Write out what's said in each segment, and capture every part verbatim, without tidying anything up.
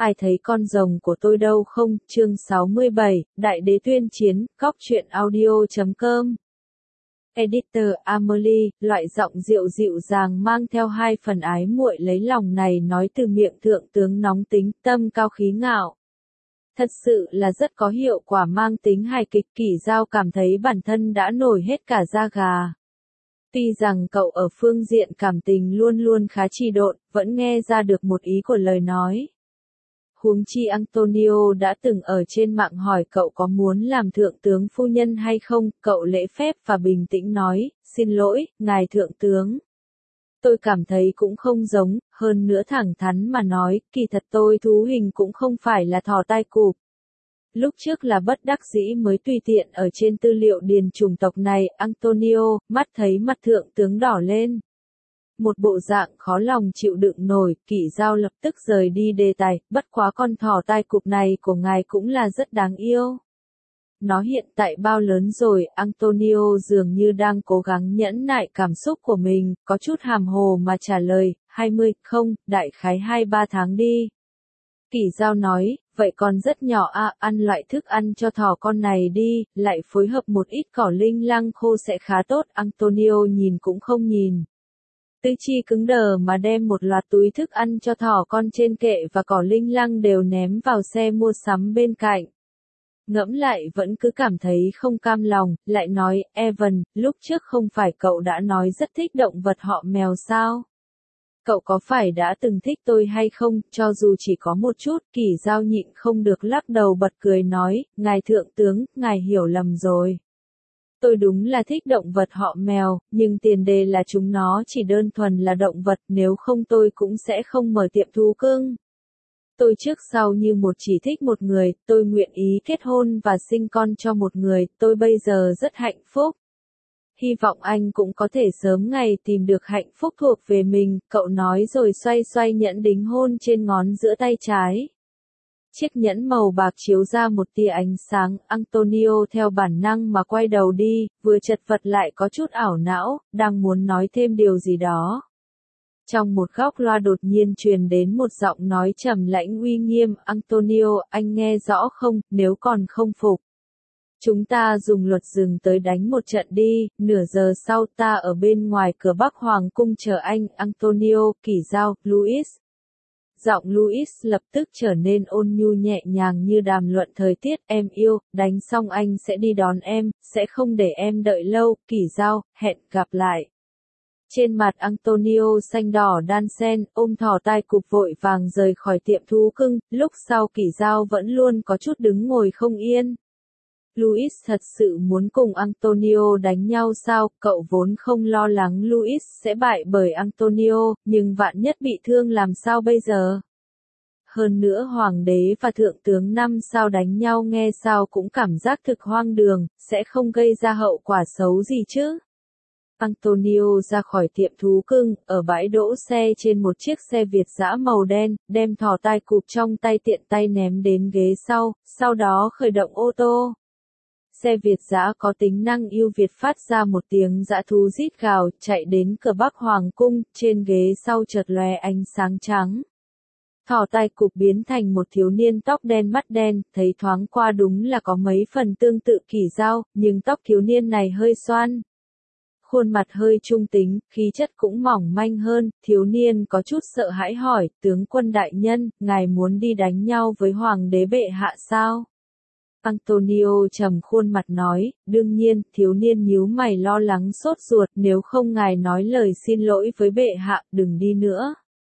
Ai thấy con rồng của tôi đâu không? Chương sáu mươi bảy, Đại đế tuyên chiến, góc truyện audio chấm com. Editor Amelie, loại giọng dịu dịu dàng mang theo hai phần ái muội lấy lòng này nói từ miệng thượng tướng nóng tính, tâm cao khí ngạo. Thật sự là rất có hiệu quả mang tính hài kịch. Kỷ Dao cảm thấy bản thân đã nổi hết cả da gà. Tuy rằng cậu ở phương diện cảm tình luôn luôn khá trì độn, vẫn nghe ra được một ý của lời nói. Huống chi Antonio đã từng ở trên mạng hỏi cậu có muốn làm thượng tướng phu nhân hay không, cậu lễ phép và bình tĩnh nói, xin lỗi, ngài thượng tướng. Tôi cảm thấy cũng không giống, hơn nữa thẳng thắn mà nói, kỳ thật tôi thú hình cũng không phải là thò tai cụp. Lúc trước là bất đắc dĩ mới tùy tiện ở trên tư liệu điền chủng tộc này, Antonio, mắt thấy mặt thượng tướng đỏ lên. Một bộ dạng khó lòng chịu đựng nổi, Kỷ Dao lập tức rời đi đề tài, bất quá con thỏ tai cụp này của ngài cũng là rất đáng yêu. Nó hiện tại bao lớn rồi, Antonio dường như đang cố gắng nhẫn nại cảm xúc của mình, có chút hàm hồ mà trả lời, hai mươi, không, đại khái hai ba tháng đi. Kỷ Dao nói, vậy con rất nhỏ à, ăn loại thức ăn cho thỏ con này đi, lại phối hợp một ít cỏ linh lăng khô sẽ khá tốt, Antonio nhìn cũng không nhìn. Tư chi cứng đờ mà đem một loạt túi thức ăn cho thỏ con trên kệ và cỏ linh lăng đều ném vào xe mua sắm bên cạnh. Ngẫm lại vẫn cứ cảm thấy không cam lòng, lại nói, Evan, lúc trước không phải cậu đã nói rất thích động vật họ mèo sao? Cậu có phải đã từng thích tôi hay không, cho dù chỉ có một chút, Kỷ Dao nhịn không được lắc đầu bật cười nói, ngài thượng tướng, ngài hiểu lầm rồi. Tôi đúng là thích động vật họ mèo, nhưng tiền đề là chúng nó chỉ đơn thuần là động vật, nếu không tôi cũng sẽ không mở tiệm thú cưng. Tôi trước sau như một chỉ thích một người, tôi nguyện ý kết hôn và sinh con cho một người, tôi bây giờ rất hạnh phúc. Hy vọng anh cũng có thể sớm ngày tìm được hạnh phúc thuộc về mình, cậu nói rồi xoay xoay nhẫn đính hôn trên ngón giữa tay trái. Chiếc nhẫn màu bạc chiếu ra một tia ánh sáng, Antonio theo bản năng mà quay đầu đi, vừa chật vật lại có chút ảo não, đang muốn nói thêm điều gì đó. Trong một góc loa đột nhiên truyền đến một giọng nói trầm lãnh uy nghiêm, Antonio, anh nghe rõ không, nếu còn không phục. Chúng ta dùng luật dừng tới đánh một trận đi, nửa giờ sau ta ở bên ngoài cửa Bắc Hoàng cung chờ anh, Antonio, Kỷ Dao, Louis. Giọng Louis lập tức trở nên ôn nhu nhẹ nhàng như đàm luận thời tiết, em yêu, đánh xong anh sẽ đi đón em, sẽ không để em đợi lâu, Kỷ Dao, hẹn gặp lại. Trên mặt Antonio xanh đỏ đan xen, ôm thỏ tai cụp vội vàng rời khỏi tiệm thú cưng, lúc sau Kỷ Dao vẫn luôn có chút đứng ngồi không yên. Louis thật sự muốn cùng Antonio đánh nhau sao, cậu vốn không lo lắng Louis sẽ bại bởi Antonio, nhưng vạn nhất bị thương làm sao bây giờ? Hơn nữa hoàng đế và thượng tướng năm sao đánh nhau nghe sao cũng cảm giác thực hoang đường, sẽ không gây ra hậu quả xấu gì chứ? Antonio ra khỏi tiệm thú cưng, ở bãi đỗ xe trên một chiếc xe Việt dã màu đen, đem thỏ tai cụp trong tay tiện tay ném đến ghế sau, sau đó khởi động ô tô. Xe Việt dã có tính năng ưu việt phát ra một tiếng dã thú rít gào, chạy đến cửa Bắc Hoàng cung, trên ghế sau chợt lóe ánh sáng trắng. Thỏ tai cụp biến thành một thiếu niên tóc đen mắt đen, thấy thoáng qua đúng là có mấy phần tương tự Kỷ Dao, nhưng tóc thiếu niên này hơi xoăn. Khuôn mặt hơi trung tính, khí chất cũng mỏng manh hơn, thiếu niên có chút sợ hãi hỏi, tướng quân đại nhân, ngài muốn đi đánh nhau với hoàng đế bệ hạ sao? Antonio trầm khuôn mặt nói, đương nhiên, thiếu niên nhíu mày lo lắng sốt ruột, nếu không ngài nói lời xin lỗi với bệ hạ, đừng đi nữa.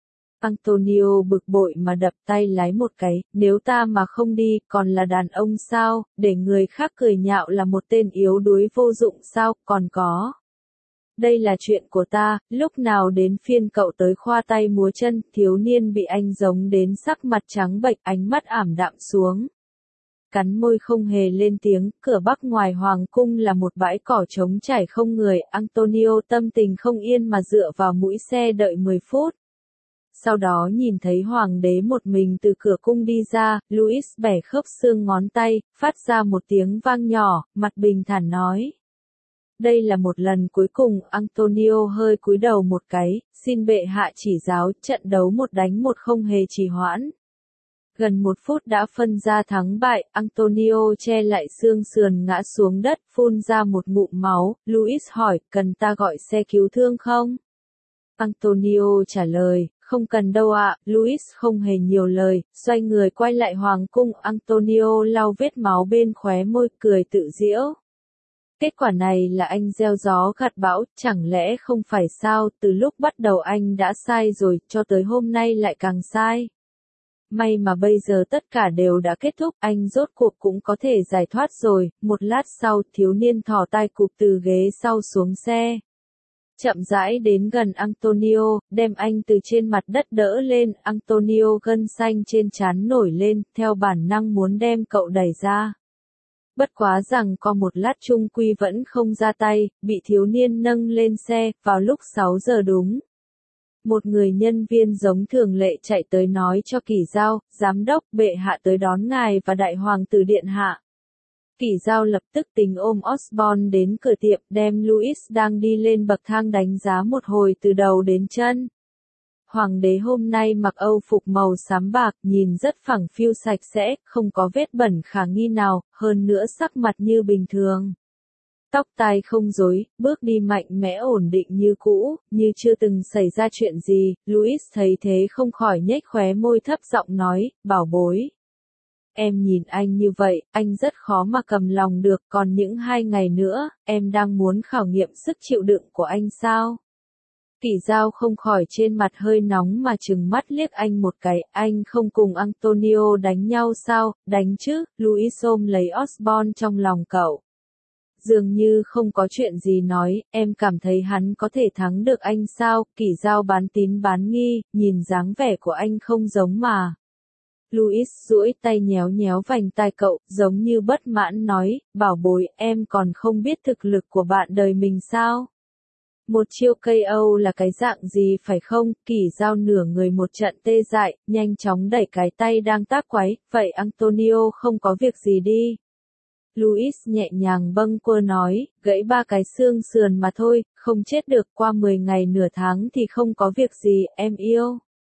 Antonio bực bội mà đập tay lái một cái, nếu ta mà không đi, còn là đàn ông sao, để người khác cười nhạo là một tên yếu đuối vô dụng sao, còn có. Đây là chuyện của ta, lúc nào đến phiên cậu tới khoa tay múa chân, thiếu niên bị anh giống đến sắc mặt trắng bệch, ánh mắt ảm đạm xuống. Cắn môi không hề lên tiếng, cửa Bắc ngoài hoàng cung là một bãi cỏ trống trải không người, Antonio tâm tình không yên mà dựa vào mũi xe đợi mười phút. Sau đó nhìn thấy hoàng đế một mình từ cửa cung đi ra, Louis bẻ khớp xương ngón tay, phát ra một tiếng vang nhỏ, mặt bình thản nói. Đây là một lần cuối cùng, Antonio hơi cúi đầu một cái, xin bệ hạ chỉ giáo, trận đấu một đánh một không hề trì hoãn. Gần một phút đã phân ra thắng bại, Antonio che lại xương sườn ngã xuống đất, phun ra một ngụm máu. Luis hỏi, cần ta gọi xe cứu thương không? Antonio trả lời, không cần đâu ạ. Luis không hề nhiều lời, xoay người quay lại hoàng cung. Antonio lau vết máu bên khóe môi, cười tự giễu. Kết quả này là anh gieo gió gặt bão, chẳng lẽ không phải sao? Từ lúc bắt đầu anh đã sai rồi, cho tới hôm nay lại càng sai. May mà bây giờ tất cả đều đã kết thúc, anh rốt cuộc cũng có thể giải thoát rồi. Một lát sau, thiếu niên thò tay cụp từ ghế sau xuống xe. Chậm rãi đến gần Antonio, đem anh từ trên mặt đất đỡ lên. Antonio gân xanh trên trán nổi lên, theo bản năng muốn đem cậu đẩy ra. Bất quá rằng có một lát chung quy vẫn không ra tay, bị thiếu niên nâng lên xe, vào lúc sáu giờ đúng. Một người nhân viên giống thường lệ chạy tới nói cho Kỷ Giao, giám đốc, bệ hạ tới đón ngài và đại hoàng tử điện hạ. Kỷ Giao lập tức tính ôm Osborne đến cửa tiệm, đem Louis đang đi lên bậc thang đánh giá một hồi từ đầu đến chân. Hoàng đế hôm nay mặc âu phục màu xám bạc, nhìn rất phẳng phiu sạch sẽ, không có vết bẩn khả nghi nào, hơn nữa sắc mặt như bình thường. Tóc tai không rối, bước đi mạnh mẽ ổn định như cũ, như chưa từng xảy ra chuyện gì. Louis thấy thế không khỏi nhếch khóe môi thấp giọng nói, bảo bối. Em nhìn anh như vậy, anh rất khó mà cầm lòng được, còn những hai ngày nữa, em đang muốn khảo nghiệm sức chịu đựng của anh sao? Kỷ Giao không khỏi trên mặt hơi nóng mà trừng mắt liếc anh một cái, anh không cùng Antonio đánh nhau sao? Đánh chứ. Louis ôm lấy Osborne trong lòng cậu. Dường như không có chuyện gì nói, em cảm thấy hắn có thể thắng được anh sao? Kỷ Giao bán tín bán nghi, nhìn dáng vẻ của anh không giống mà. Louis duỗi tay nhéo nhéo vành tai cậu, giống như bất mãn nói, bảo bối, em còn không biết thực lực của bạn đời mình sao? Một chiêu ca o là cái dạng gì phải không? Kỷ Giao nửa người một trận tê dại, nhanh chóng đẩy cái tay đang tác quái, vậy Antonio không có việc gì đi. Louis nhẹ nhàng bâng quơ nói, gãy ba cái xương sườn mà thôi, không chết được, qua mười ngày nửa tháng thì không có việc gì, em yêu.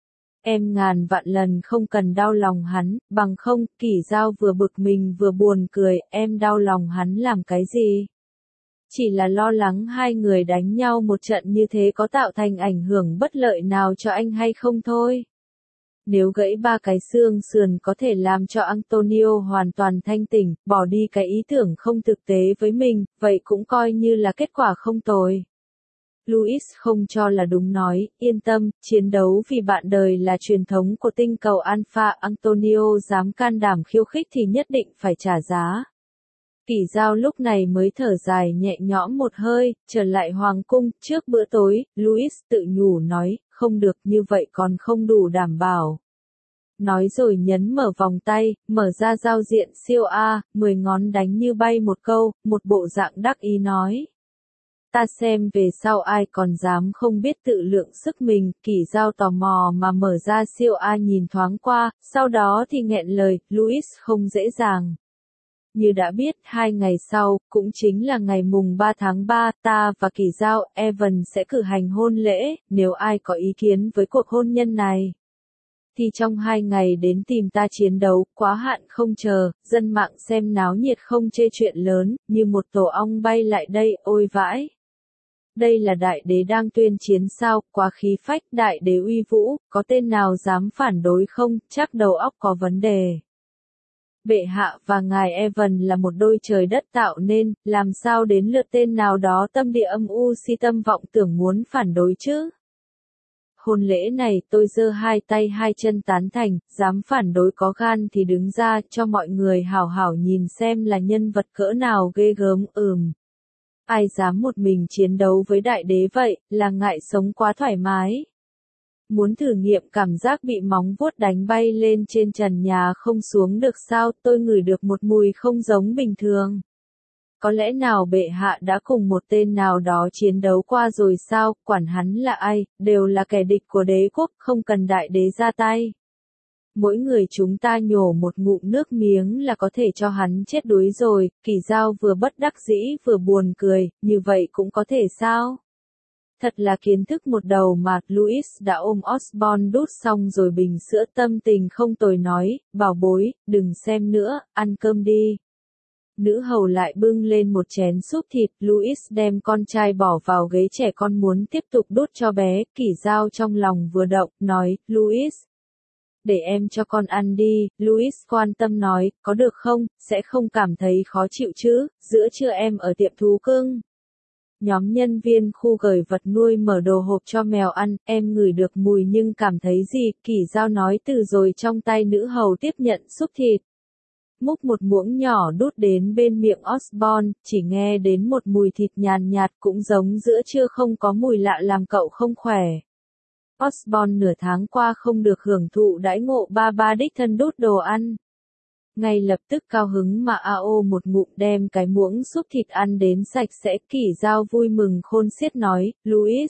Em ngàn vạn lần không cần đau lòng hắn, bằng không. Kỷ Giao vừa bực mình vừa buồn cười, em đau lòng hắn làm cái gì? Chỉ là lo lắng hai người đánh nhau một trận như thế có tạo thành ảnh hưởng bất lợi nào cho anh hay không thôi. Nếu gãy ba cái xương sườn có thể làm cho Antonio hoàn toàn thanh tỉnh, bỏ đi cái ý tưởng không thực tế với mình, vậy cũng coi như là kết quả không tồi. Louis không cho là đúng nói, yên tâm, chiến đấu vì bạn đời là truyền thống của tinh cầu Alpha. Antonio dám can đảm khiêu khích thì nhất định phải trả giá. Kỷ Giao lúc này mới thở dài nhẹ nhõm một hơi, trở lại hoàng cung. Trước bữa tối, Louis tự nhủ nói, không được, như vậy còn không đủ đảm bảo. Nói rồi nhấn mở vòng tay, mở ra giao diện siêu A, mười ngón đánh như bay một câu, một bộ dạng đắc ý nói. Ta xem về sau ai còn dám không biết tự lượng sức mình. Kỷ Giao tò mò mà mở ra siêu A nhìn thoáng qua, sau đó thì nghẹn lời, Louis không dễ dàng. Như đã biết, hai ngày sau, cũng chính là ngày mùng ba tháng ba, ta và Kỷ Giao, Evan sẽ cử hành hôn lễ. Nếu ai có ý kiến với cuộc hôn nhân này, thì trong hai ngày đến tìm ta chiến đấu, quá hạn không chờ. Dân mạng xem náo nhiệt không chê chuyện lớn, như một tổ ong bay lại đây, ôi vãi. Đây là đại đế đang tuyên chiến sao? Quá khí phách, đại đế uy vũ, có tên nào dám phản đối không? Chắc đầu óc có vấn đề. Bệ hạ và ngài Evan là một đôi trời đất tạo nên, làm sao đến lượt tên nào đó tâm địa âm u si tâm vọng tưởng muốn phản đối chứ? Hôn lễ này tôi giơ hai tay hai chân tán thành, dám phản đối có gan thì đứng ra cho mọi người hảo hảo nhìn xem là nhân vật cỡ nào ghê gớm. Ừm. Ai dám một mình chiến đấu với đại đế vậy, là ngại sống quá thoải mái. Muốn thử nghiệm cảm giác bị móng vuốt đánh bay lên trên trần nhà không xuống được sao? Tôi ngửi được một mùi không giống bình thường. Có lẽ nào bệ hạ đã cùng một tên nào đó chiến đấu qua rồi sao? Quản hắn là ai, đều là kẻ địch của đế quốc, không cần đại đế ra tay. Mỗi người chúng ta nhổ một ngụm nước miếng là có thể cho hắn chết đuối rồi. Kỷ Giao vừa bất đắc dĩ vừa buồn cười, như vậy cũng có thể sao? Thật là kiến thức một đầu mà, Louis đã ôm Osborne đút xong rồi bình sữa tâm tình không tồi nói, bảo bối, đừng xem nữa, ăn cơm đi. Nữ hầu lại bưng lên một chén súp thịt, Louis đem con trai bỏ vào ghế trẻ con muốn tiếp tục đút cho bé, Kỷ Dao trong lòng vừa động, nói, Louis. Để em cho con ăn đi, Louis quan tâm nói, có được không, sẽ không cảm thấy khó chịu chứ, giữa trưa em ở tiệm thú cưng. Nhóm nhân viên khu gửi vật nuôi mở đồ hộp cho mèo ăn, em ngửi được mùi nhưng cảm thấy gì, Kỷ Dao nói từ rồi trong tay nữ hầu tiếp nhận súp thịt. Múc một muỗng nhỏ đút đến bên miệng Osborne, chỉ nghe đến một mùi thịt nhàn nhạt cũng giống giữa trưa không có mùi lạ làm cậu không khỏe. Osborne nửa tháng qua không được hưởng thụ đãi ngộ ba ba đích thân đút đồ ăn. Ngay lập tức cao hứng mà a ô một ngụm đem cái muỗng súp thịt ăn đến sạch sẽ. Kỷ Dao vui mừng khôn xiết nói, Louis.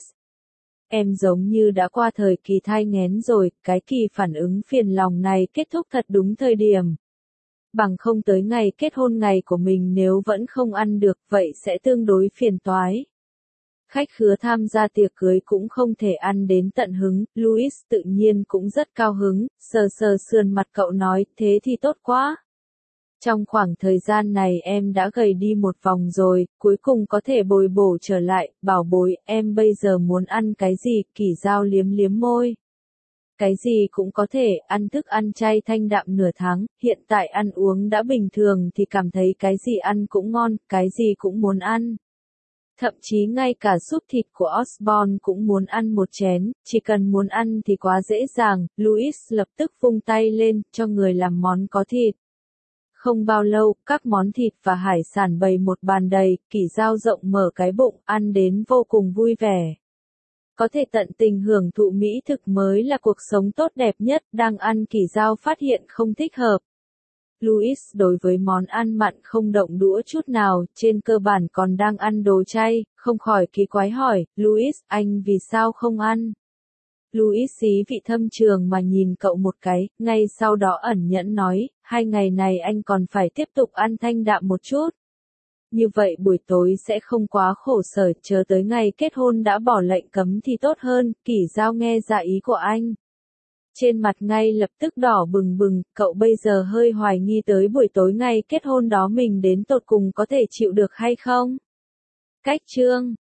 Em giống như đã qua thời kỳ thai nghén rồi, cái kỳ phản ứng phiền lòng này kết thúc thật đúng thời điểm. Bằng không tới ngày kết hôn ngày của mình nếu vẫn không ăn được vậy sẽ tương đối phiền toái. Khách khứa tham gia tiệc cưới cũng không thể ăn đến tận hứng, Louis tự nhiên cũng rất cao hứng, sờ sờ sườn mặt cậu nói, thế thì tốt quá. Trong khoảng thời gian này em đã gầy đi một vòng rồi, cuối cùng có thể bồi bổ trở lại, bảo bối, em bây giờ muốn ăn cái gì, Kỷ Dao liếm liếm môi. Cái gì cũng có thể, ăn thức ăn chay thanh đạm nửa tháng, hiện tại ăn uống đã bình thường thì cảm thấy cái gì ăn cũng ngon, cái gì cũng muốn ăn. Thậm chí ngay cả súp thịt của Osborne cũng muốn ăn một chén, chỉ cần muốn ăn thì quá dễ dàng, Louis lập tức vung tay lên, cho người làm món có thịt. Không bao lâu, các món thịt và hải sản bày một bàn đầy, Kỷ Dao rộng mở cái bụng, ăn đến vô cùng vui vẻ. Có thể tận tình hưởng thụ mỹ thực mới là cuộc sống tốt đẹp nhất, đang ăn Kỷ Dao phát hiện không thích hợp. Louis đối với món ăn mặn không động đũa chút nào, trên cơ bản còn đang ăn đồ chay, không khỏi kỳ quái hỏi, Louis, anh vì sao không ăn? Louis xí vị thâm trường mà nhìn cậu một cái, ngay sau đó ẩn nhẫn nói, hai ngày này anh còn phải tiếp tục ăn thanh đạm một chút. Như vậy buổi tối sẽ không quá khổ sở, chờ tới ngày kết hôn đã bỏ lệnh cấm thì tốt hơn, Kỷ Dao nghe ra ý của anh. Trên mặt ngay lập tức đỏ bừng bừng, cậu bây giờ hơi hoài nghi tới buổi tối ngày kết hôn đó mình đến tột cùng có thể chịu được hay không? Cách chương